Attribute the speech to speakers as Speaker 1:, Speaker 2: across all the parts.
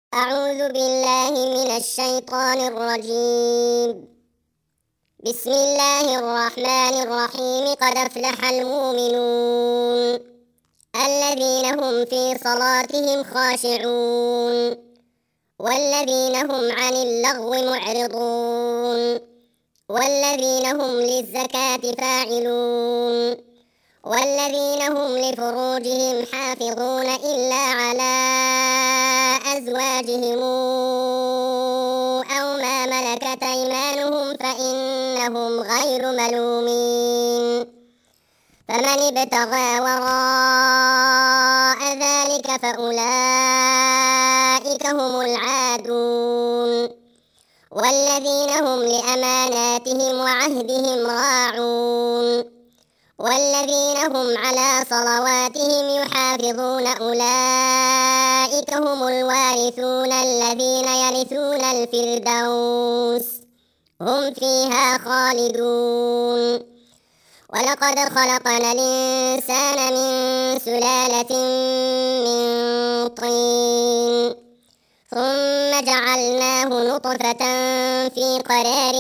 Speaker 1: أعوذ بالله من الشيطان الرجيم. بسم الله الرحمن الرحيم. قد أفلح المؤمنون الذين هم في صلاتهم خاشعون والذين هم عن اللغو معرضون والذين هم للزكاة فاعلون والذين هم لفروجهم حافظون إلا على أزواجهم أو ما ملكت أيمانهم فإنهم غير ملومين. فمن ابتغى وراء ذلك فأولئك هم العادون والذين هم لأماناتهم وعهدهم راعون والذين هم على صلواتهم يحافظون أولئك هم الوارثون الذين يرثون الفردوس هم فيها خالدون. ولقد خلقنا الإنسان من سلالة من طين ثم جعلناه نطفة في قرار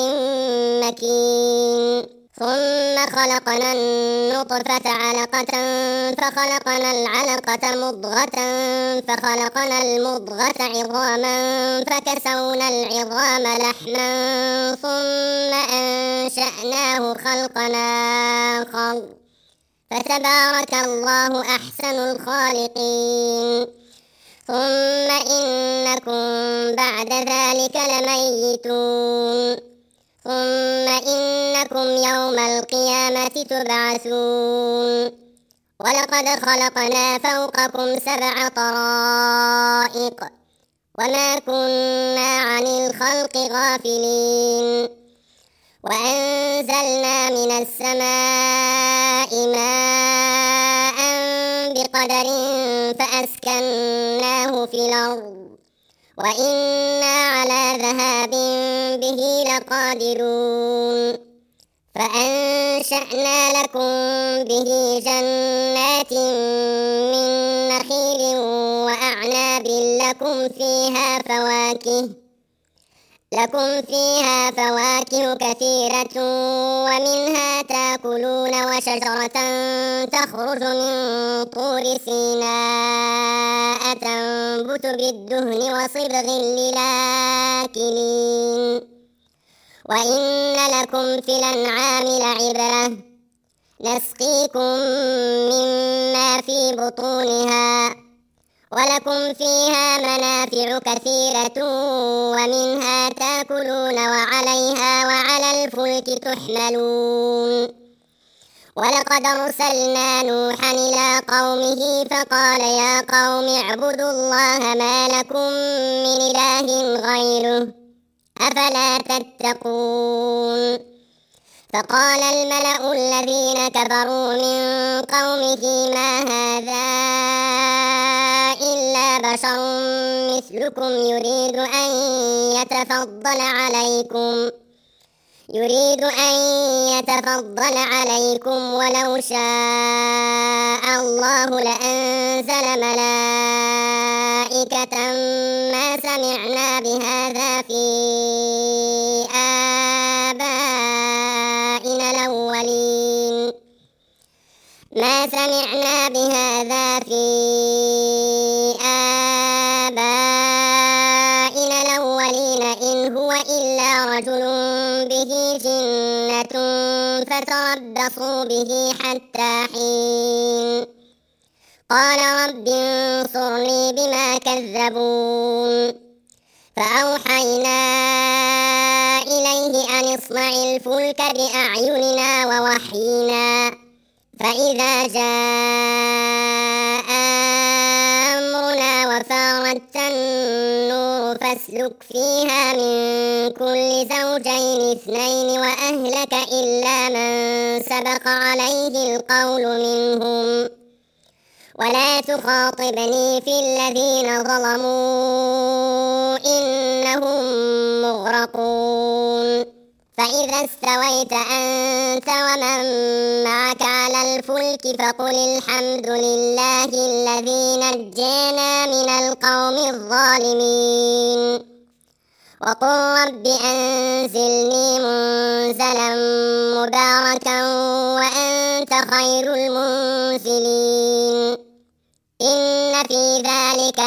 Speaker 1: مكين ثم خلقنا النطفة علقة فخلقنا العلقة مضغة فخلقنا المضغة عظاما فكسونا العظام لحما ثم أنشأناه خلقا آخر فتبارك الله أحسن الخالقين. ثم إنكم بعد ذلك لميتون ثم إنكم يوم القيامة تبعثون. ولقد خلقنا فوقكم 7 طرائق وما كنا عن الخلق غافلين وأنزلنا من السماء ماء بقدر فأسكناه في الأرض وإنا على ذهاب به لقادرون. فأنشأنا لكم به جنات من نخيل وأعناب لكم فيها فواكه كثيرة ومنها تأكلون وشجرة تخرج من طور سيناء تنبت بالدهن وصبغ للآكلين. وإن لكم في الأنعام لعبرة نسقيكم مما في بطونها ولكم فيها منافع كثيرة ومنها تأكلون وعليها وعلى الفلك تحملون. ولقد أرسلنا نوحا إلى قومه فقال يا قوم اعبدوا الله ما لكم من إله غيره أفلا تتقون. فقال الملأ الذين كفروا من قومه ما هذا إلا بشر مثلكم يريد أن يتفضل عليكم ولو شاء الله لأنزل ملائكة ما سمعنا بهذا في آبائنا الأولين إن هو إلا رجل به جنة فتربصوا به حتى حين. قال رب انصرني بما كذبون. فأوحينا إليه أن اصنع الفلك بأعيننا ووحينا فإذا جاء أمرنا وفارت النور فاسلك فيها من كل زوجين 2 وأهلك إلا من سبق عليه القول منهم ولا تخاطبني في الذين ظلموا إنهم مغرقون. فإذا استويت أنت ومن معك على الفلك فقل الحمد لله الذي نجانا من القوم الظالمين وقل رب أنزلني منزلا مباركا وأنت خير المنزلين إن في ذلك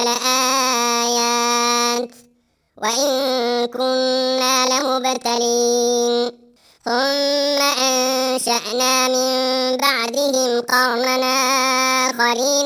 Speaker 1: لآيات وإن كنا لمبتلين ثم أنشأنا من بعدهم قرننا آخرين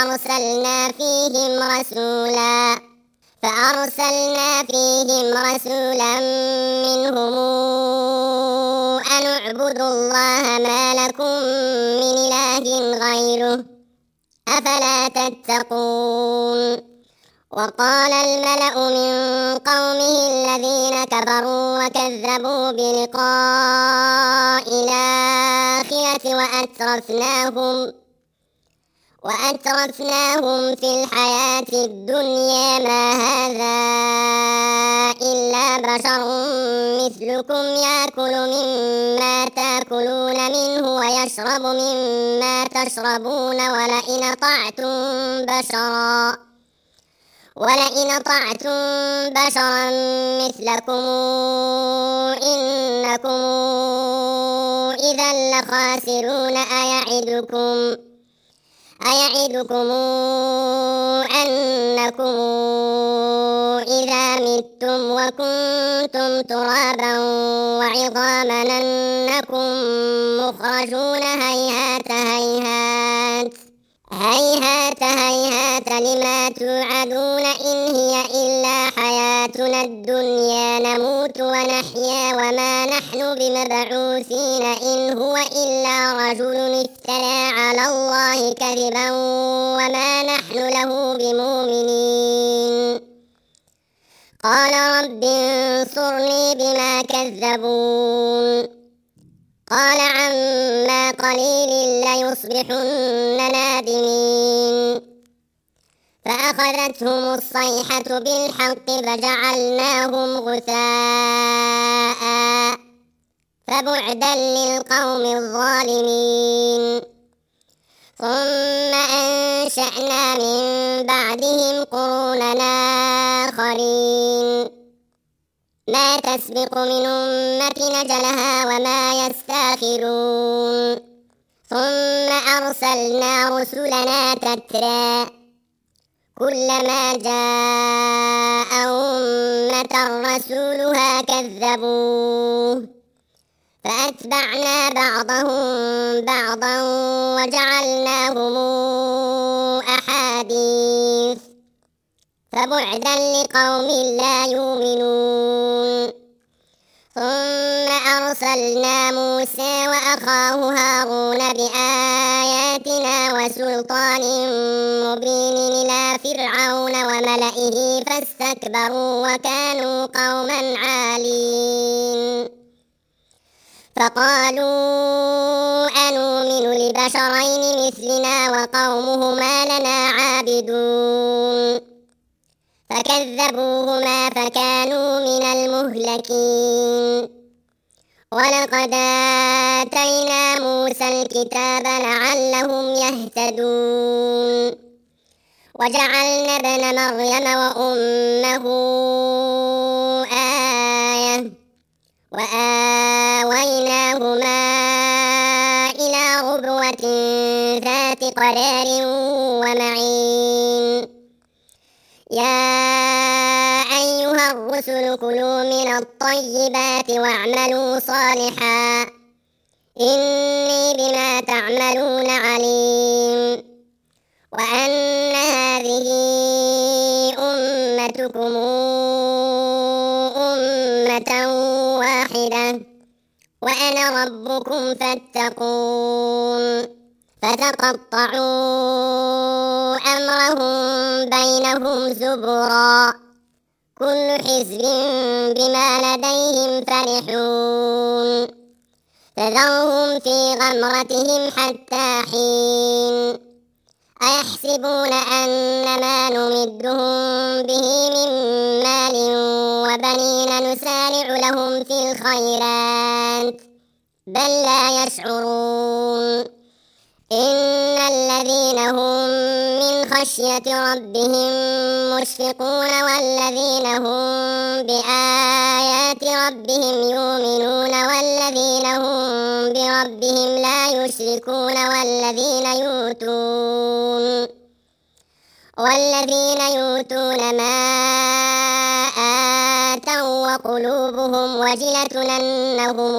Speaker 1: فأرسلنا فيهم رسولا منهم أن اعبدوا الله ما لكم من إله غيره أفلا تتقون وقال الملأ من قومه الذين كفروا وكذبوا بلقاء الآخرة وأترفناهم في الحياة الدنيا ما هذا إلا بشر مثلكم يأكل مما تأكلون منه ويشرب مما تشربون ولئن أطعتم بشرا مثلكم إنكم إذا لخاسرون أيعدكم أنكم إذا متم وكنتم ترابا وعظاما أنكم مخرجون هيهات لما توعدون إن هي إلا حياتنا الدنيا نموت ونحيا وما نحن بمبعوثين إن هو إلا رجل افترى على الله كذبا وما نحن له بمؤمنين قال رب انصرني بما كذبون قال عما قليل ليصبحن نادمين فأخذتهم الصيحة بالحق فجعلناهم غثاء فبعدا للقوم الظالمين ثم أنشأنا من بعدهم قروننا آخرين ما تسبق من أمة أجلها وما يستأخرون ثم أرسلنا رسلنا تترى كلما جاء أمة رسولها كذبوه فأتبعنا بعضهم بعضا وجعلناهم أحاديث فبعدا لقوم لا يؤمنون ثم أرسلنا موسى وأخاه هارون بآياتنا وسلطان مبين إلى فرعون وملئه فاستكبروا وكانوا قوما عالين فقالوا أنؤمن لبشرين مثلنا وقومهما لنا عابدون فكذبوهما فكانوا من المهلكين ولقد آتينا موسى الكتاب لعلهم يهتدون وجعلنا ابن مريم وأمه آية وآويناهما إلى ربوة ذات قرار ومعين يا أيها الرسل كلوا من الطيبات واعملوا صالحا إني بما تعملون عليم وأن هذه أمتكم أمة واحدة وأنا ربكم فاتقون فتقطعوا أمرهم بينهم زبرا كل حزب بما لديهم فرحون فذرهم في غمرتهم حتى حين أيحسبون أن ما نمدهم به من مال وبنين نسارع لهم في الخيرات بل لا يشعرون إن الذين هم من خشية ربهم مشفقون والذين هم بآيات ربهم يؤمنون والذين هم بربهم لا يشركون والذين يؤتون ما آتوا وقلوبهم وجلة أنهم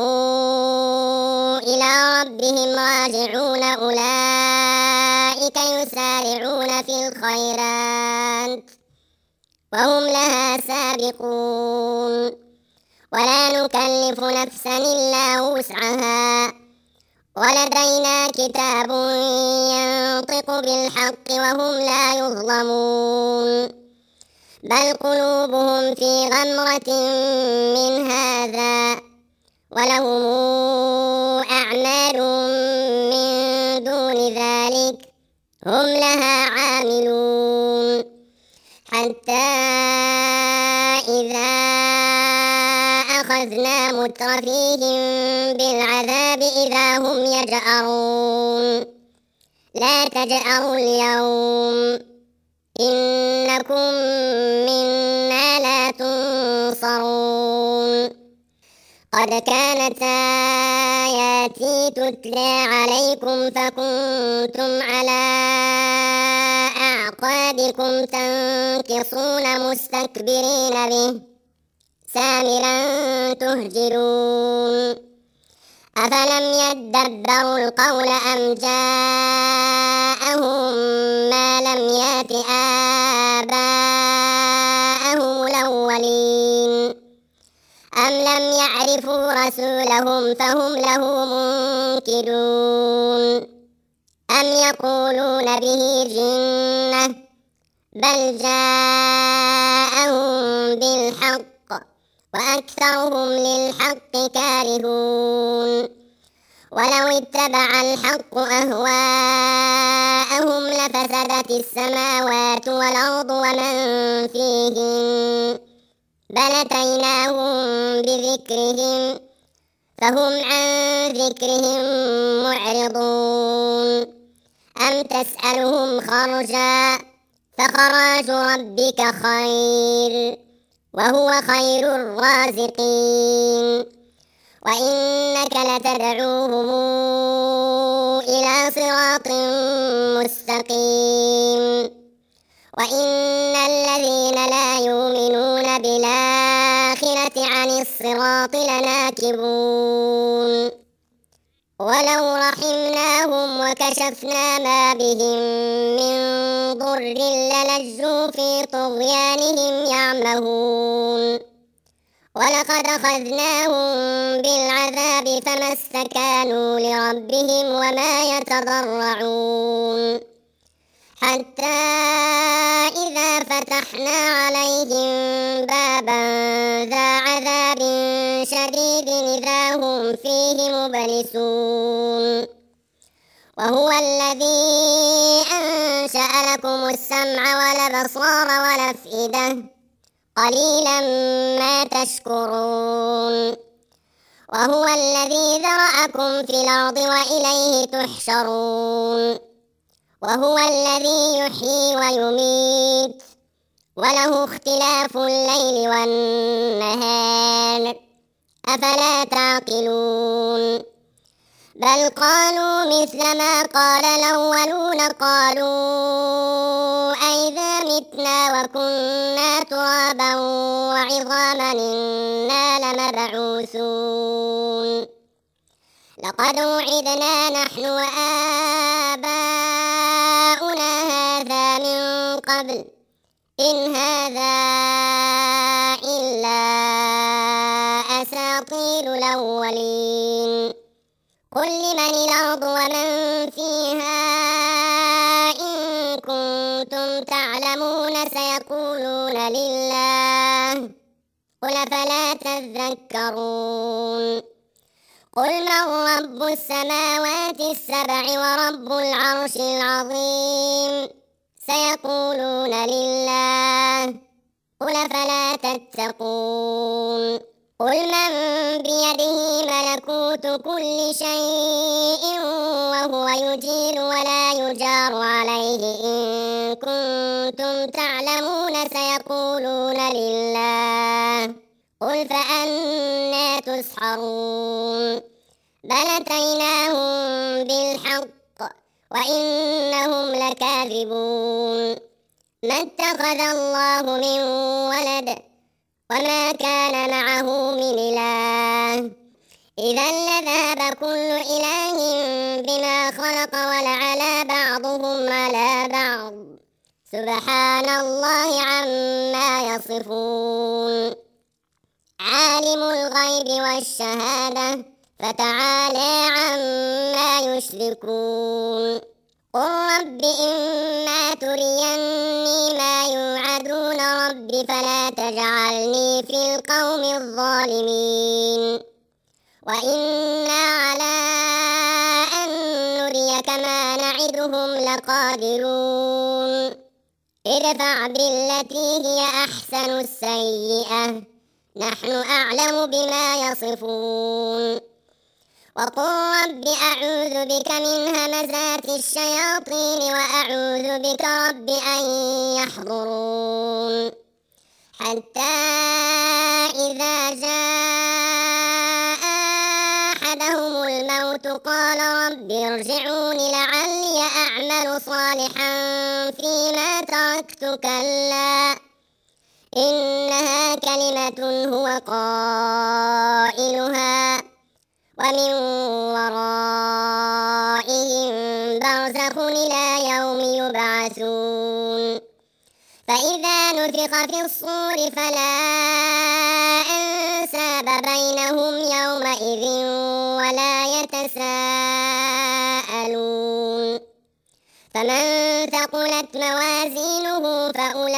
Speaker 1: إلى ربهم راجعون أولئك يسارعون في الخيرات وهم لها سابقون ولا نكلف نفسا إلا وسعها ولدينا كتاب ينطق بالحق وهم لا يظلمون بل قلوبهم في غمرة من هذا ولهم أعمال من دون ذلك هم لها عاملون حتى إذا أخذنا مترفيهم بالعذاب إذا هم يجأرون لا تجأروا اليوم إنكم منا لا تنصرون قد كانت آياتي تتلى عليكم فكنتم على أعقابكم تنكصون مستكبرين به سامرا تهجرون أفلم يدبروا القول أم جاءهم ما لم يأت آباءهم الأولين أم لم يعرفوا رسولهم فهم له منكرون أم يقولون به جنة بل جاءهم بالحق وأكثرهم للحق كارهون ولو اتبع الحق أهواءهم لفسدت السماوات والأرض ومن فيهن بل أتيناهم بذكرهم فهم عن ذكرهم معرضون أم تسألهم خرجا فخراج ربك خير وهو خير الرازقين وإنك لتدعوهم إلى صراط مستقيم وإن الذين لا يؤمنون بالآخرة عن الصراط لناكبون ولو رحمناهم وكشفنا ما بهم من ضر للجوا في طغيانهم يعمهون ولقد أخذناهم بالعذاب فما استكانوا لربهم وما يتضرعون حتى إذا فتحنا عليهم بابا ذا عذاب شديد إذا هم فيه مبلسون وهو الذي أنشأ لكم السمع والأبصار والأفئدة قليلا ما تشكرون وهو الذي ذرأكم في الأرض وإليه تحشرون وهو الذي يحيي ويميت وله اختلاف الليل والنهار أفلا تعقلون بل قالوا مثل ما قال الأولون قالوا أئذا متنا وكنا ترابا وعظاما إنا لمبعوثون لقد وعدنا نحن وآباؤنا هذا من قبل إن هذا إلا أساطير الأولين قل لمن الأرض ومن فيها إن كنتم تعلمون سيقولون لله قل فلا تذكرون قل من رب السماوات السبع ورب العرش العظيم سيقولون لله قل فلا تتقون قل من بيده ملكوت كل شيء وهو يجير ولا يجار عليه إن كنتم تعلمون سيقولون لله قل فأنى تسحرون بل أتيناهم بالحق وإنهم لكاذبون ما اتخذ الله من ولد وما كان معه من إله إذا لذهب كل إله بما خلق ولعلى بعضهم على بعض سبحان الله عما يصفون عالم الغيب والشهادة فتعالى عما يشركون قل رب إما تريني ما يوعدون رب فلا تجعلني في القوم الظالمين وإنا على أن نريك ما نعدهم لقادرون ادفع بالتي هي أحسن السيئة نحن أعلم بما يصفون وقل رب أعوذ بك من همزات الشياطين وأعوذ بك رب أن يحضرون حتى إذا جاء أحدهم الموت قال رب ارجعون لعلي أعمل صالحا فيما تركت كلا إنها كلمة هو قائلها ومن ورائهم برزخ إلى يوم يبعثون فإذا نفخ في الصور فلا أنساب بينهم يومئذ ولا يتساءلون فمن ثقلت موازينه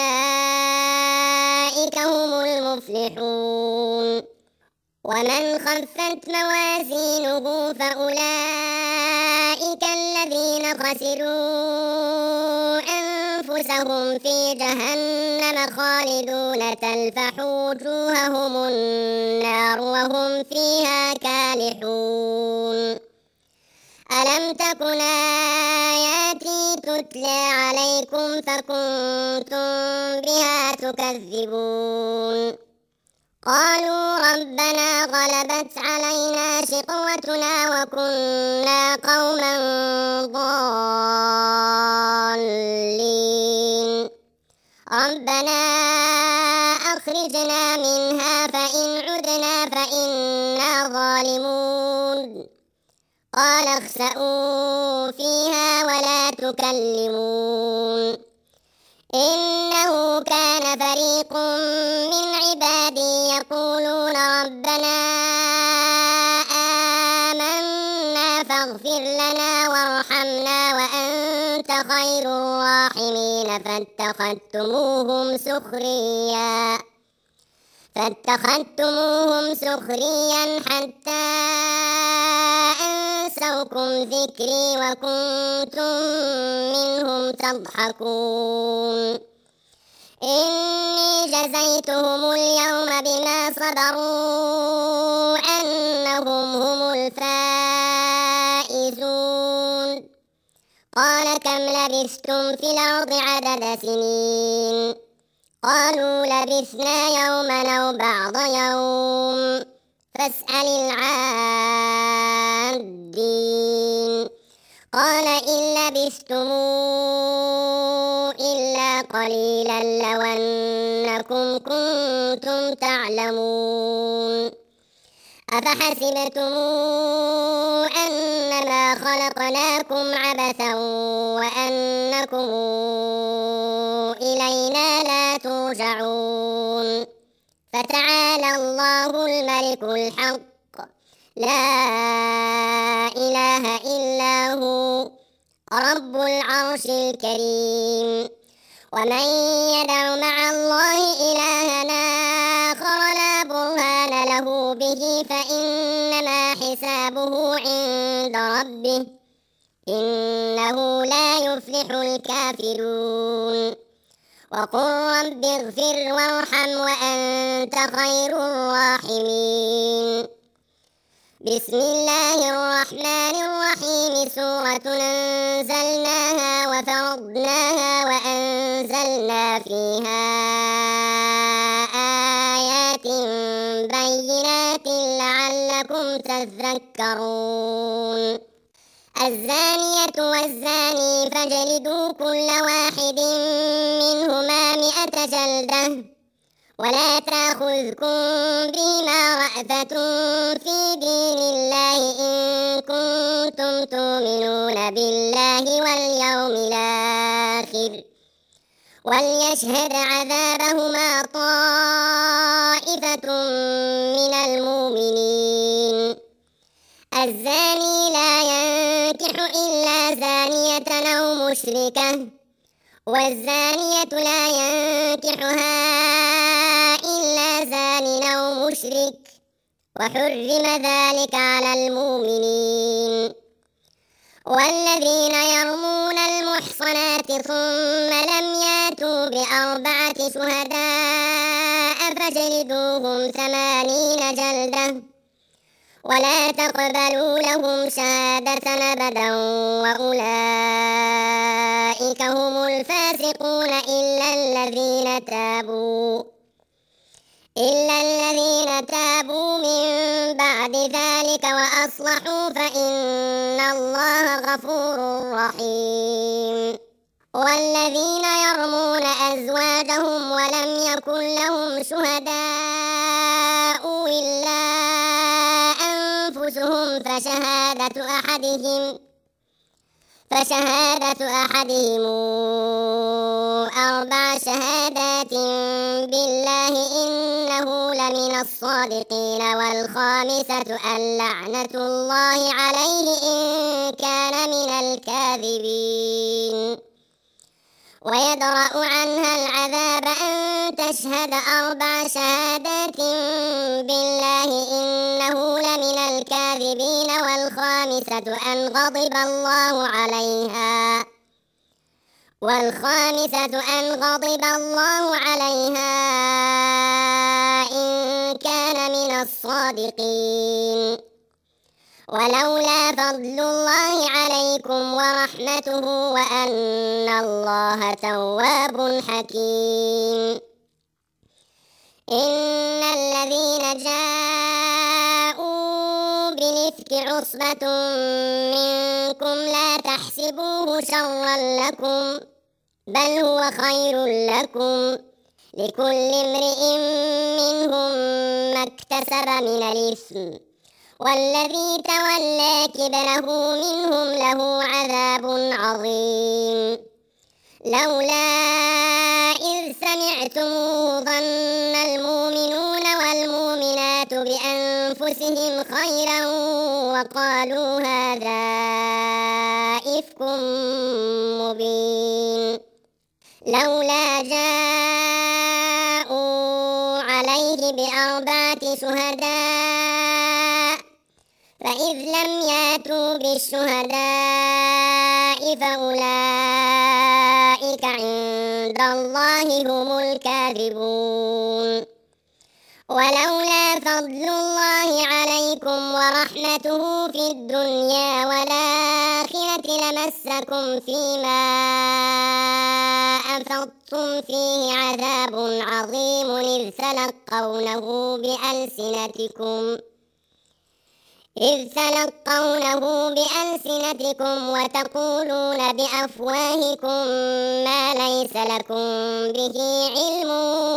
Speaker 1: فأولئك هم المفلحون ومن خفت موازينه فأولئك الذين خسروا أنفسهم في جهنم خالدون تلفح وجوههم النار وهم فيها كالحون ألم تكن آياتي تتلى عليكم فكنتم بها تكذبون قالوا ربنا غلبت علينا شقوتنا وكنا قوما ضالين ربنا أخرجنا منها فإن عدنا فإنا ظالمون قال اخسئوا فيها ولا تكلمون إنه كان فريق من عبادي يقولون ربنا آمنا فاغفر لنا وارحمنا وأنت خير الراحمين فاتخذتموهم سخريا حتى أنسوكم ذكري وكنتم منهم تضحكون إني جزيتهم اليوم بما صبروا أنهم هم الفائزون قال كم لبثتم في الأرض عدد سنين قالوا لبثنا يوما أو بعض يوم فاسأل العادين قال إن لبثتم إلا قليلا لو أنكم كنتم تعلمون أفحسبتم أنما خلقناكم عبثا وأنكم إلينا لا ترجعون فتعالى الله الملك الحق لا إله إلا هو رب العرش الكريم ومن يدع مع الله إلها آخر لا برهان له به فإنما حسابه عند ربه إنه لا يفلح الكافرون وقل رب اغفر وارحم وأنت خير الراحمين. بسم الله الرحمن الرحيم. سورة أنزلناها وفرضناها وأنزلنا فيها آيات بينات لعلكم تذكرون. الزانية والزاني فاجلدوا كل واحد منهما 100 جلدة ولا تأخذكم بهما رأفة في دين الله إن كنتم تؤمنون بالله واليوم الآخر وليشهد عذابهما طائفة من المؤمنين. الزاني لا ينكح إلا زانية أو مشركة والزانية لا ينكحها إلا زان أو مشرك وحرم ذلك على المؤمنين. والذين يرمون المحصنات ثم لم ياتوا ب4 شهداء فاجلدوهم 80 جلدة ولا تقبلوا لهم شهادة أبدا وأولئك هم الفاسقون إلا الذين تابوا من بعد ذلك وأصلحوا فإن الله غفور رحيم. والذين يرمون أزواجهم ولم يكن لهم شهداء إلا أنفسهم فشهادة أحدهم 4 شهادات بالله إنه لمن الصادقين. والخامسة أن لعنة الله عليه إن كان من الكاذبين. ويدرأ عنها العذاب أن تشهد 4 شهادات بالله إنه لمن الكاذبين. والخامسة أن غضب الله عليها إن كان من الصادقين. ولولا فضل الله عليكم ورحمته وأن الله تواب حكيم. إن الذين جاءوا بالإفك عصبة منكم لا تحسبوه شرا لكم بل هو خير لكم لكل امرئ منهم ما اكتسب من الإثم والذي تولى كبره منهم له عذاب عظيم. لولا إذ سمعتموه ظن المؤمنون والمؤمنات بأنفسهم خيرا وقالوا هذا إفك مبين. لولا جاءوا عليه ب4 شهداء فإذ لم ياتوا بالشهداء فأولئك عند الله هم الكاذبون. ولولا فضل الله عليكم ورحمته في الدنيا والآخرة لمسكم فيما أفضتم فيه عذاب عظيم إذ تلقونه بألسنتكم وتقولون بأفواهكم ما ليس لكم به علم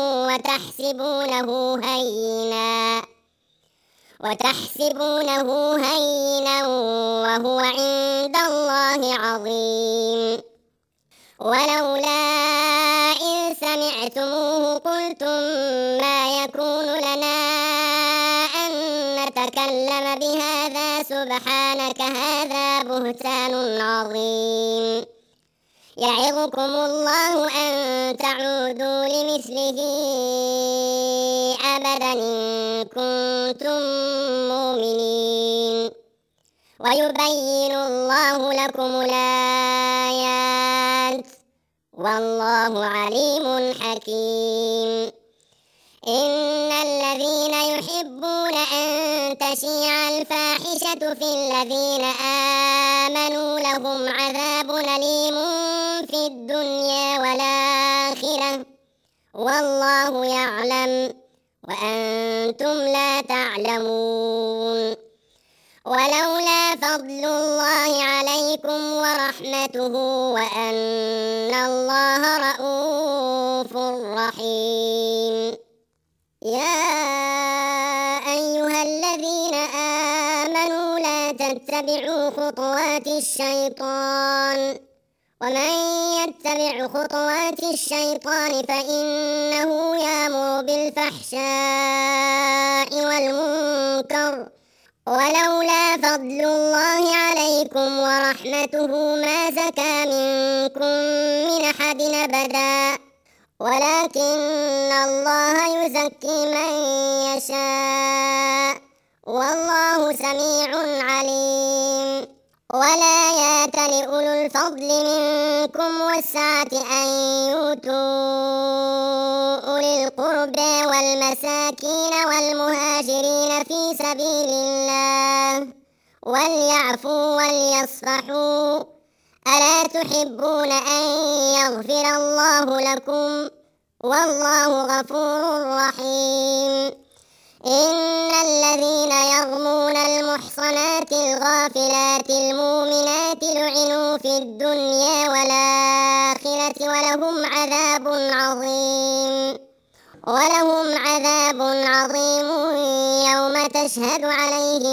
Speaker 1: وتحسبونه هينا وهو عند الله عظيم. ولولا إذ سمعتموه قلتم ما يكون لنا أن نتكلم بهذا سبحانك هذا بهتان عظيم. يعظكم الله أن تعودوا لمثله أبدا إن كنتم مؤمنين. ويبين الله لكم الآيات والله عليم حكيم. إن الذين يحبون أن تشيع الفاحشة في الذين آمنوا لهم عذاب أليم في الدنيا والآخرة والله يعلم وأنتم لا تعلمون. ولولا فضل الله عليكم ورحمته وأن الله رءوف رحيم. يا أيها الذين آمنوا لا تتبعوا خطوات الشيطان ومن يتبع خطوات الشيطان فإنه يأمر بالفحشاء والمنكر. ولولا فضل الله عليكم ورحمته ما زكى منكم من أحد أبدا ولكن الله يزكي من يشاء والله سميع عليم. ولا يأت لأولو الفضل منكم والسعة أن يؤتوا أولي القربى والمساكين والمهاجرين في سبيل الله وليعفوا وليصفحوا ألا تحبون أن يغفر الله لكم والله غفور رحيم. إن الذين يرمون المحصنات الغافلات المؤمنات لعنوا في الدنيا والآخرة ولهم عذاب عظيم يوم تشهد عليهم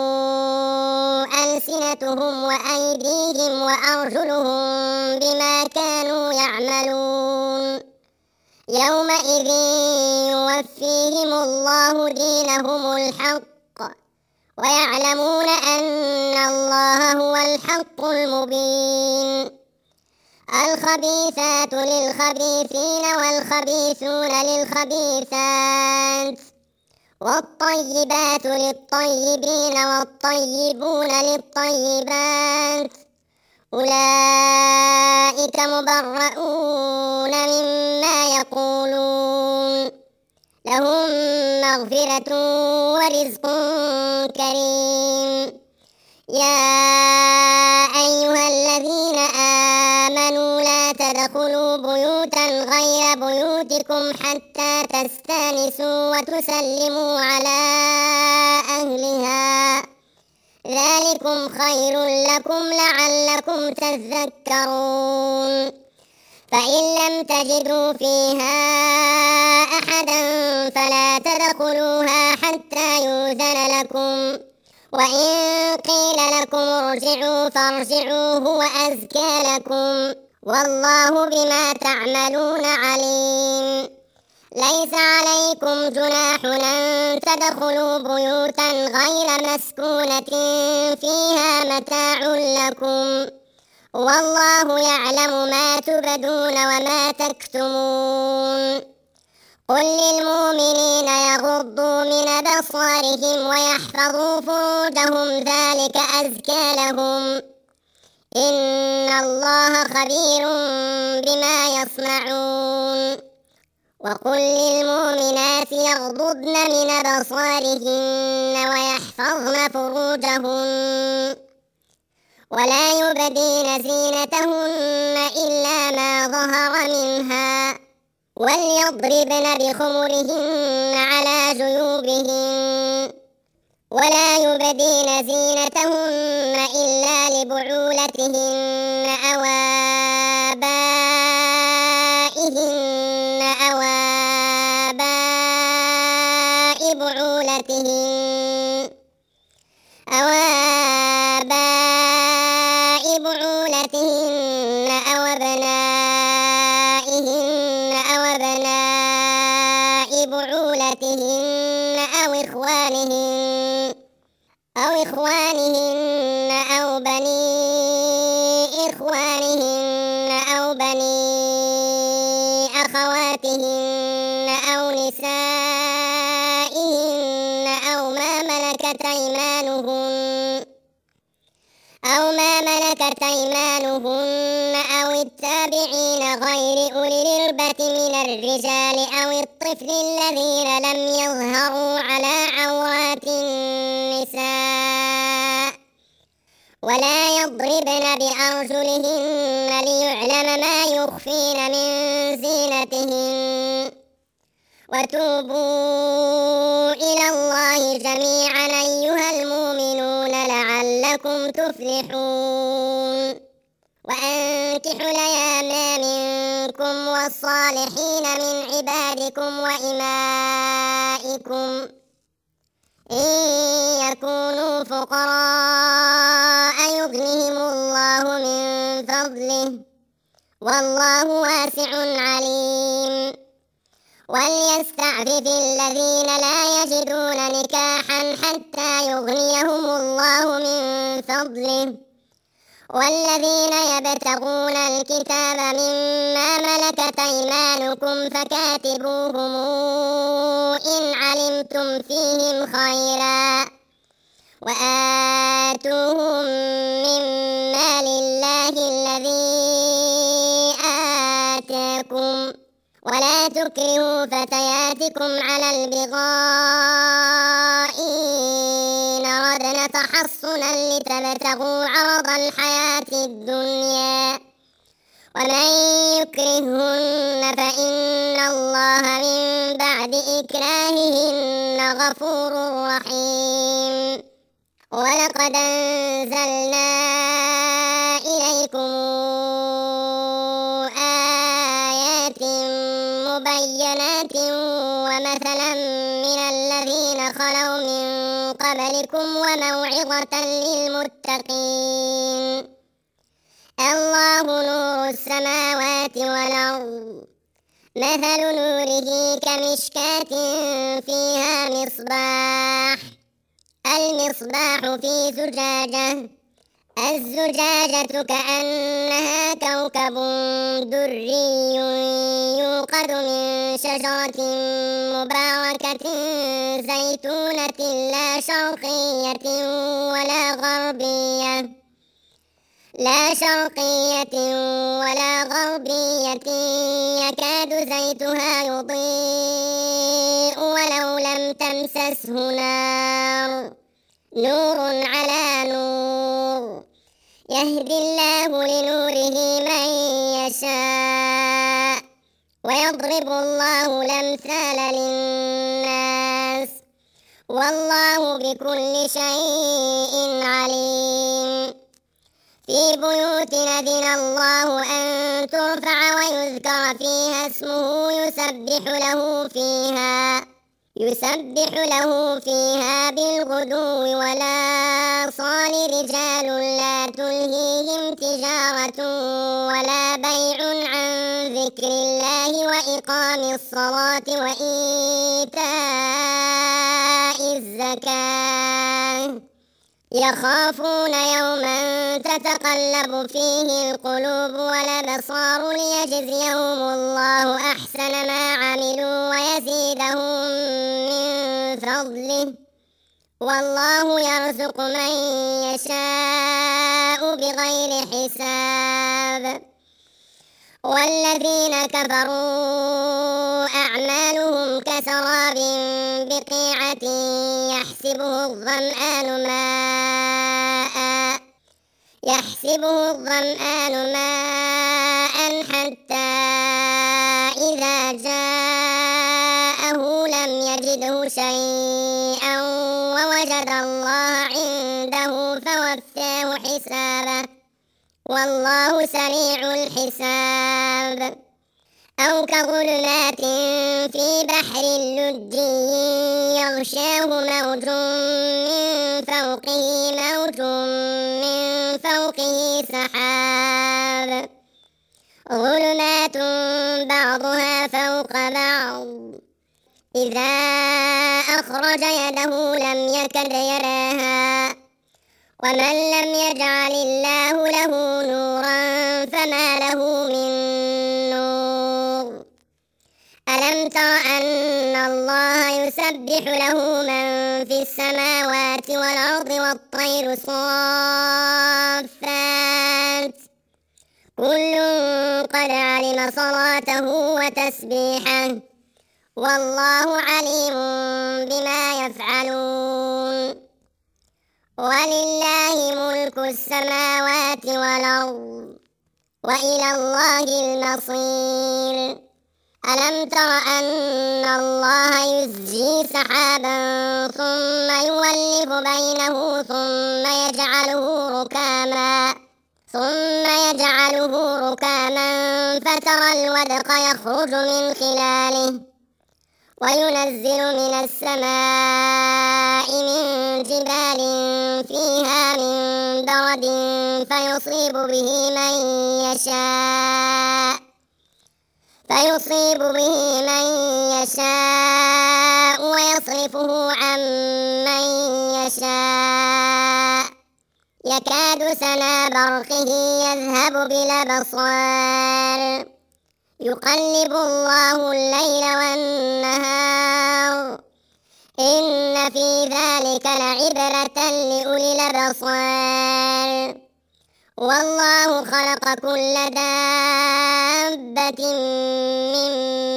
Speaker 1: ألسنتهم وأيديهم وأرجلهم بما كانوا يعملون. يومئذ يوفيهم الله دينهم الحق ويعلمون أن الله هو الحق المبين. الخبيثات للخبيثين والخبيثون للخبيثات والطيبات للطيبين والطيبون للطيبات أولئك مبرؤون مما يقولون لهم مغفرة ورزق كريم. يا أيها الذين آمنوا لا تدخلوا بيوتا غير بيوتكم حتى تستأنسوا وتسلموا على أهلها ذلكم خير لكم لعلكم تذكرون. فإن لم تجدوا فيها أحدا فلا تدخلوها حتى يؤذن لكم وإن قيل لكم ارجعوا فارجعوا هو أزكى لكم والله بما تعملون عليم. ليس عليكم جناح أن تدخلوا بيوتا غير مسكونة فيها متاع لكم والله يعلم ما تبدون وما تكتمون. قل للمؤمنين يغضوا من أبصارهم ويحفظوا فروجهم ذلك أزكى لهم إن الله خبير بما يصنعون. وقل للمؤمنات يغضضن من أبصارهن ويحفظن فروجهن ولا يبدين زينتهن إلا ما ظهر منها وليضربن بخمرهن على جيوبهن ولا يبدين زينتهن إلا لبعولتهن أو آبائهن أو آباء بعولتهن أو آباء بعولتهن أو أبنائهن أو أبناء بعولتهن أو إخوانهن أو بني إخوانهن أو بني أخواتهن أو نسائهن أو ما ملكت أيمانهن أو التابعين الطالعين غير أولي الإربة من الرجال أو الطفل الذين لم يظهروا على عورات النساء ولا يضربن بأرجلهن ليعلم ما يخفين من زينتهن وتوبوا إلى الله جميعا أيها المؤمنون لعلكم تفلحون وأنكحوا الأيام منكم والصالحين من عبادكم وإمائكم إن يكونوا فقراء يغنهم الله من فضله والله واسع عليم وليستعفف الذين لا يجدون نكاحا حتى يغنيهم الله من فضله والذين يبتغون الكتاب مما ملكت أيمانكم فكاتبوهم إن علمتم فيهم خيرا وآتوهم من مال الله الذي آتاكم ولا تكرهوا فتياتكم على البغاء إن أردنا تحصنا لتبتغوا عرض الحياة الدنيا ومن يكرهن فإن الله من بعد إكراههن غفور رحيم ولقد أنزلنا إليكم آيات مبينات ومثلا من الذين خلوا من قبلكم وموعظة للمتقين الله نور السماوات والأرض مثل نوره كمشكاة فيها مصباح المصباح في زجاجة الزجاجة كأنها كوكب دري يوقد من شجرة مباركة زيتونة لا شرقية ولا غربية يكاد زيتها يضيء ولو لم تمسسه نور على نور يهدي الله لنوره من يشاء ويضرب الله الأمثال للناس والله بكل شيء عليم في بيوت أذن الله أن ترفع ويذكر فيها اسمه يسبح له فيها بالغدو والآصال رجال لا تلهيهم تجارة ولا بيع عن ذكر الله وإقام الصلاة وإيتاء الزكاة يخافون يوما تتقلب فيه القلوب والأبصار ليجزيهم الله أحسن ما عملوا ويزيدهم من فضله والله يرزق من يشاء بغير حساب والذين كفروا أعمالهم كسراب بقيعة يحسبه الظمآن ماء حتى إذا جاءه لم يجده شيئا ووجد الله عنده فوفاه حسابه والله سريع الحساب أو كظلمات في بحر لجي يغشاه موج من فوقه سحاب ظلمات بعضها فوق بعض إذا أخرج يده لم يكد يراها ومن لم يجعل الله له نورا فما له من نور ألم تر أن الله يسبح له من في السماوات والأرض والطير صافات كل قد علم صلاته وتسبيحه والله عليم بما يفعلون ولله ملك السماوات والأرض وإلى الله المصير ألم تر أن الله يزجي سحابا ثم يولف بينه ثم يجعله ركاما فترى الودق يخرج من خلاله وينزل من السماء من جبال فيها من برد فيصيب به من يشاء ويصرفه عن من يشاء يكاد سنا برقه يذهب بالأبصار يقلب الله الليل والنهار إن في ذلك لعبرة لأولي الأبصار والله خلق كل دابة من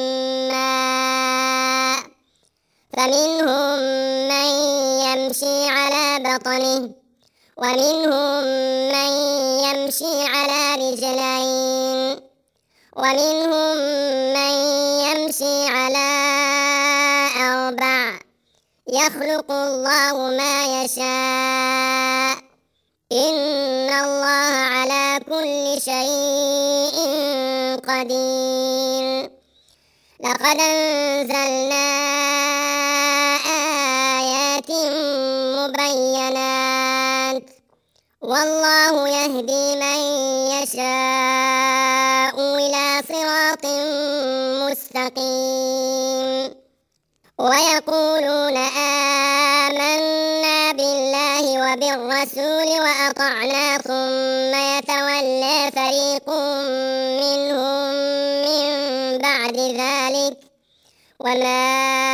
Speaker 1: ماء فمنهم من يمشي على بطنه ومنهم من يمشي على رجلين ومنهم من يمشي على أربع يخلق الله ما يشاء إن الله على كل شيء قدير لقد أنزلنا آيات مبينات والله يهدي من يشاء إلى صراط مستقيم ويقولون آمنا بالله وبالرسول وأطعنا ثم يتولى فريق منهم من بعد ذلك وما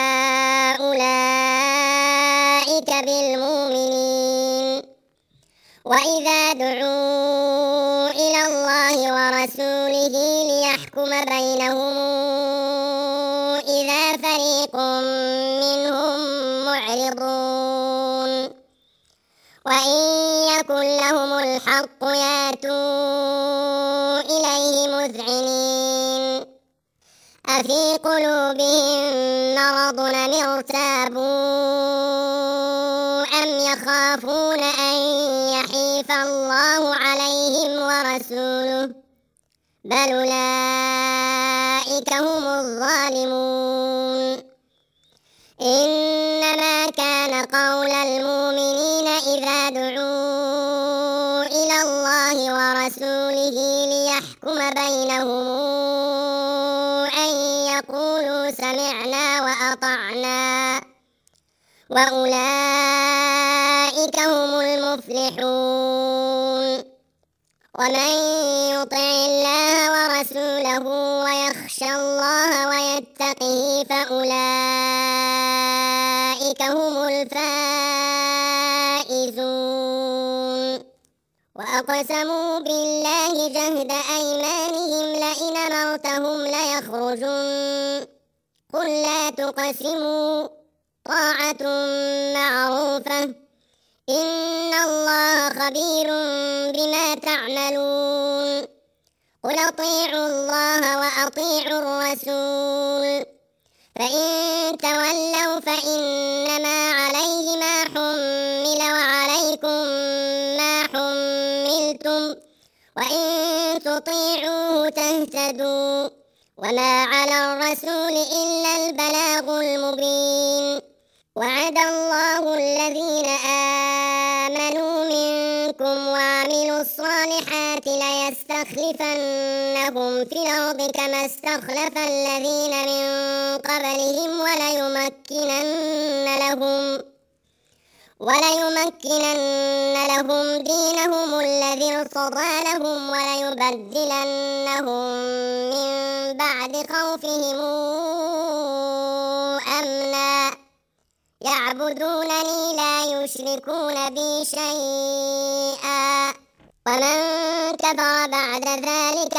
Speaker 1: أولئك بالمؤمنين وإذا دعوا إلى الله ورسوله ليحكم بينهم إذا فريق منهم معرضون وإن يكن لهم الحق ياتوا إليه مذعنين أفي قلوبهم مرض أم ارتابوا أم يخافون أن يحيف الله عليهم ورسوله بل أولئك هم الظالمون إنما كان قول المؤمنين إذا دعوا إلى الله ورسوله ليحكم بينهم أن يقولوا سمعنا وأطعنا وأولئك هم المفلحون ومن يطع الله ورسوله ويخشى الله ويتقه فأولئك هم الفائزون وأقسموا بالله جهد أيمانهم لئن أمرتهم ليخرجن قل لا تقسموا طاعة معروفة إن الله خبير بما تعملون قل أطيعوا الله وأطيعوا الرسول فإن تولوا فإنما عليه ما حمل وعليكم ما حملتم وإن تطيعوه تهتدوا وما على الرسول إلا البلاغ المبين وعد الله الذين آمنوا منكم وعملوا الصالحات ليستخلفنهم في الأرض كما استخلف الذين من قبلهم وليمكنن لهم دينهم الذي ارتضى لهم وليبدلنهم من بعد خوفهم أمنا يعبدونني لا يشركون بي شيئا ومن كفر بعد ذلك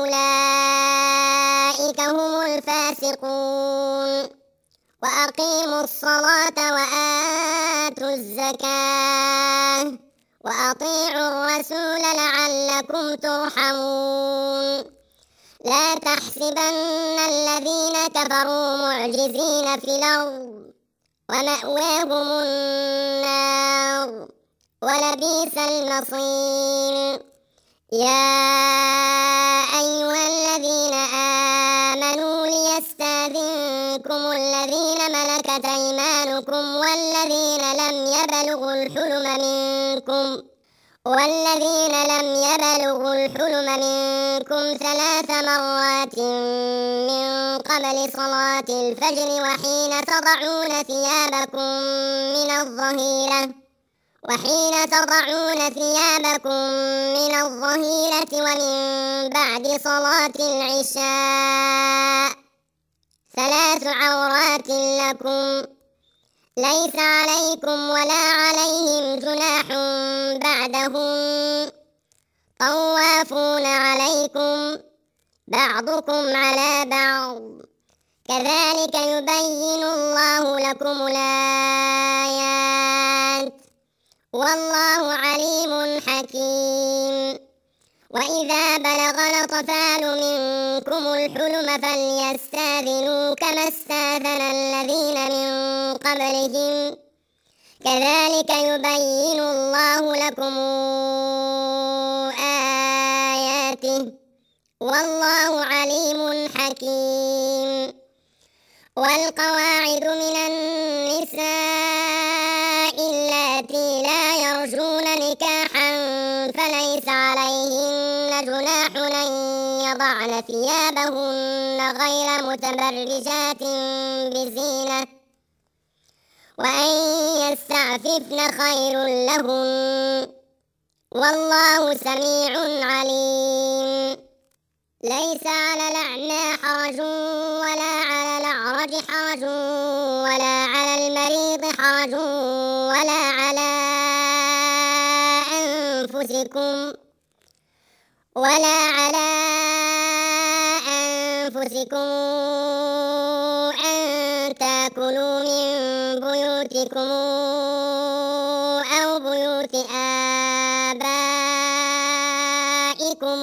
Speaker 1: فأولئك هم الفاسقون وأقيموا الصلاة وآتوا الزكاة وأطيعوا الرسول لعلكم ترحمون لا تحسبن الذين كفروا معجزين في الأرض ومأواهم النار ولبئس المصير يا أيها الذين آمنوا ليستأذنكم الذين ملكت أيمانكم والذين لم يبلغوا الحلم منكم 3 مرات من قبل صلاة الفجر وحين تضعون ثيابكم من الظهيرة ومن بعد صلاة العشاء 3 عورات لكم ليس عليكم ولا عليهم جناح بعدهم طوافون عليكم بعضكم على بعض كذلك يبين الله لكم الآيات والله عليم حكيم وإذا بلغ الأطفال منكم الحلم فليستأذنوا كما استأذن الذين من قبلهم كذلك يبين الله لكم آياته والله عليم حكيم والقواعد من النساء اللاتي لا يرجون نكاحا فليس عليهن جناح أن يضعن ثيابهن غير متبرجات بزينة وأن يستعففن خير لهن والله سميع عليم ليس على الأعمى حرج ولا على الأعرج حرج ولا على المريض حرج ولا على أنفسكم أن تأكلوا من بيوتكم أو بيوت آبائكم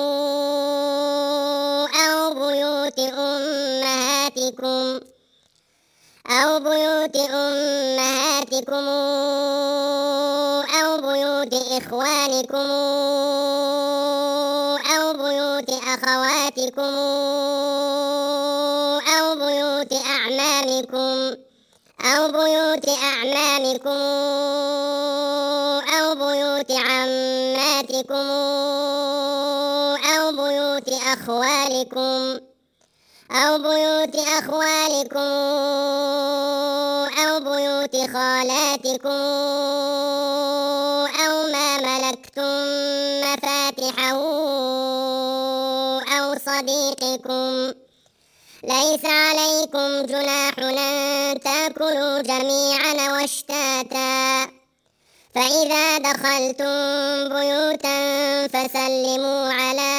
Speaker 1: أو بيوت أمهاتكم أو بيوت إخوانكم أو بيوت أخواتكم أو بيوت أعمامكم أو بيوت عماتكم أو بيوت أخوالكم أو بيوت خالاتكم أو ما ملكتم مفاتحه أو صديقكم ليس عليكم جناح أن تأكلوا جميعا واشتاتا فإذا دخلتم بيوتا فسلموا على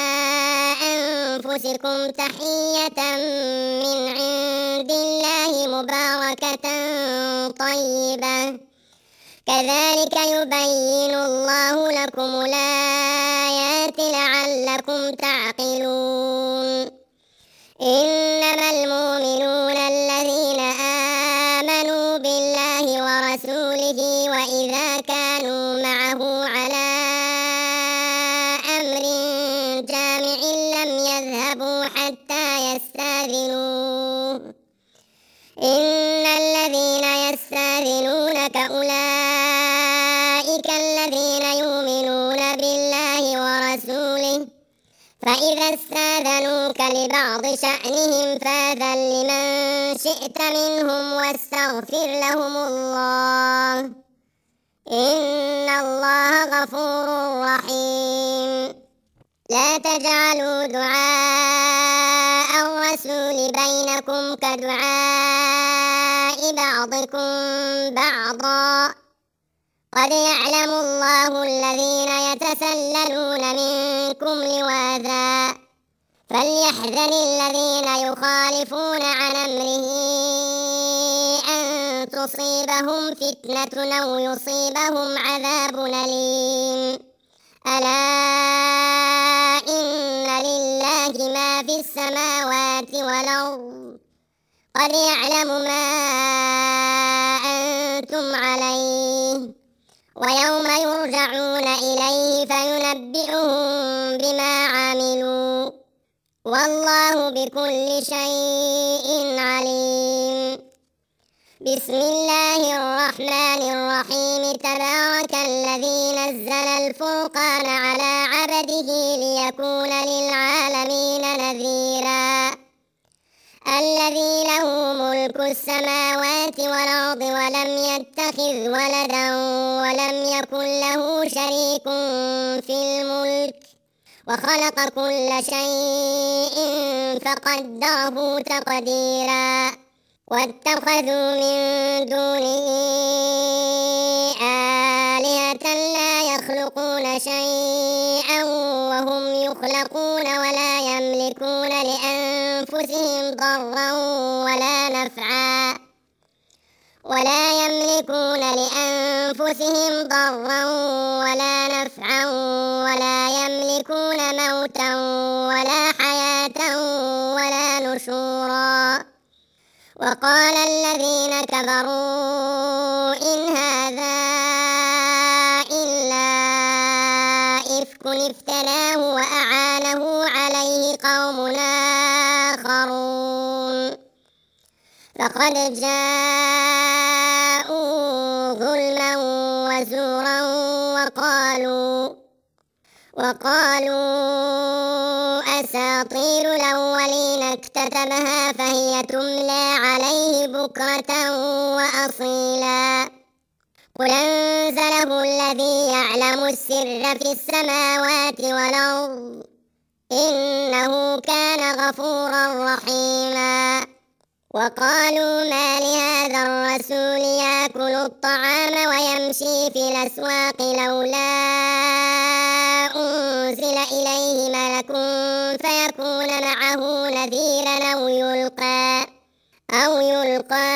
Speaker 1: أنفسكم تحية من عند الله مباركة طيبة كذلك يبين الله لكم الآيات لعلكم تعقلون إنما المؤمنون الذين آمنوا بالله ورسوله وإذا كانوا معه على أمر جامع لم يذهبوا حتى يستأذنوه إن الذين يستأذنونك أولئك الذين يؤمنون بالله ورسوله فإذا استأذنوك لبعض شأنهم فأذن لمن شئت منهم واستغفر لهم الله إن الله غفور رحيم لا تجعلوا دعاء الرسول بينكم كدعاء بعضكم بعضا قد يعلم الله الذين يتسللون منكم لواذا فليحذر الذين يخالفون عن أمره أن تصيبهم فتنة أو يصيبهم عذاب أليم. ألا إن لله ما في السماوات والأرض قد يعلم ما أنتم عليه ويوم يرجعون إليه فينبئهم بما عملوا والله بكل شيء عليم. بسم الله الرحمن الرحيم. تبارك الذي نزل الفرقان على عبده ليكون للعالمين نذيرا. الذي له ملك السماوات والأرض ولم يتخذ ولدا ولم يكن له شريك في الملك وخلق كل شيء فقدره تقديرا. واتخذوا من دونه آلهة لا يخلقون شيئا وهم يخلقون ولا يملكون لأنفسهم ضرا ولا نفعا ولا يملكون موتا ولا حياة ولا نشورا. وقال الذين كفروا إن هذا إلا إفك افتراه وأعانه عليه قوم آخرون فقد جاءوا ظلما وزورا وقالوا أساطير الأولين اكتتبها فهي تملى عليه بكرة وأصيلا. قل أنزله الذي يعلم السر في السماوات والأرض إنه كان غفورا رحيما. وقالوا ما لهذا الرسول يأكل الطعام ويمشي في الأسواق لولا أنزل إليه ملك فيكون معه نذيرا أو يلقى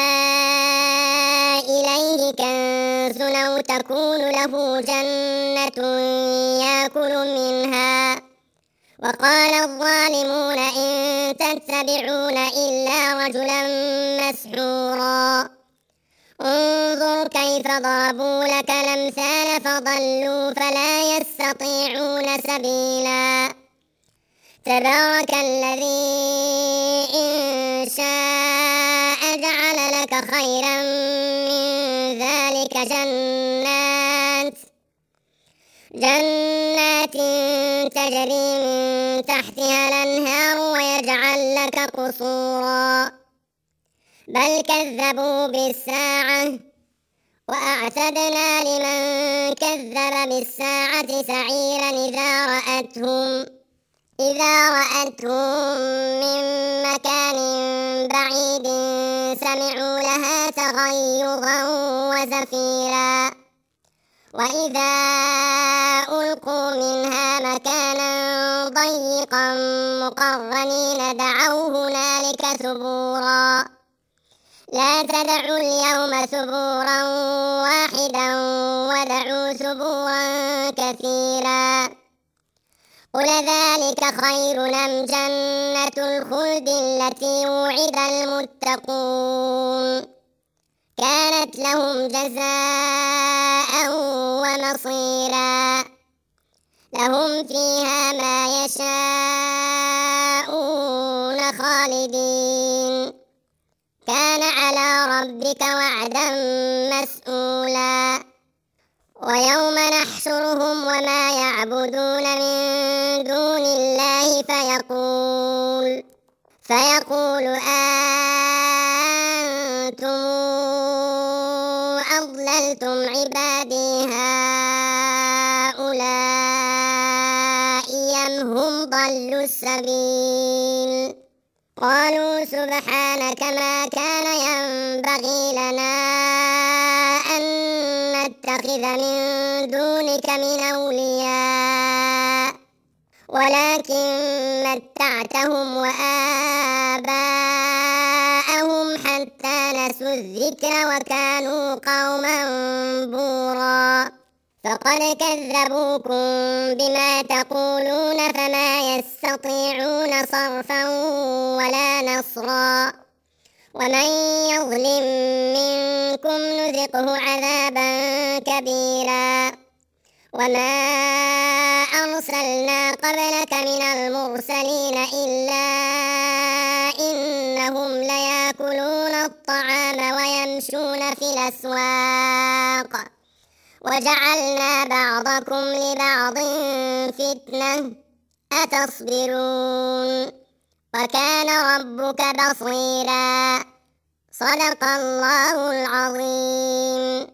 Speaker 1: إليه كنز أو تكون له جنة يأكل منها. وقال الظالمون إن تتبعون إلا رجلا مسحورا. انظر كيف ضربوا لك الأمثال فضلوا فلا يستطيعون سبيلا. تبارك الذي إن شاء جعل لك خيرا من ذلك جنات تجري من تحتها الأنهار ويجعل لك قصورا. بل كذبوا بالساعة وأعتدنا لمن كذب بالساعة سعيرا إذا رأتهم من مكان بعيد سمعوا لها تغيظا وزفيرا. وإذا ألقوا منها مكانا ضيقا مقرنين دعوا هنالك ثبورا. لا تدعوا اليوم ثبورا واحدا ودعوا ثبورا كثيرا. قل ذلك خير أم جنة الخلد التي وعد المتقون كانت لهم جزاء ومصيرا. لهم فيها ما يشاءون خالدين كان على ربك وعدا مسئولا. ويوم نحشرهم وما يعبدون من دون الله فيقول أنتم أضللتم عبادي هؤلاء أم هم ضلوا السبيل. قالوا سبحانك ما كان ينبغي لنا أن نتخذ نتخذ من دونك من أولياء ولكن متعتهم وآباءهم حتى نسوا الذكر وكانوا قوما بورا فقد كذبوكم بما تقولون فما يستطيعون صرفا ولا نصرا ومن يظلم منكم نذقه عذابا كبيرا وما أرسلنا قبلك من المرسلين إلا إنهم ليأكلون الطعام ويمشون في الأسواق وجعلنا بعضكم لبعض فتنة أتصبرون وكان ربك بصيرا صدق الله العظيم.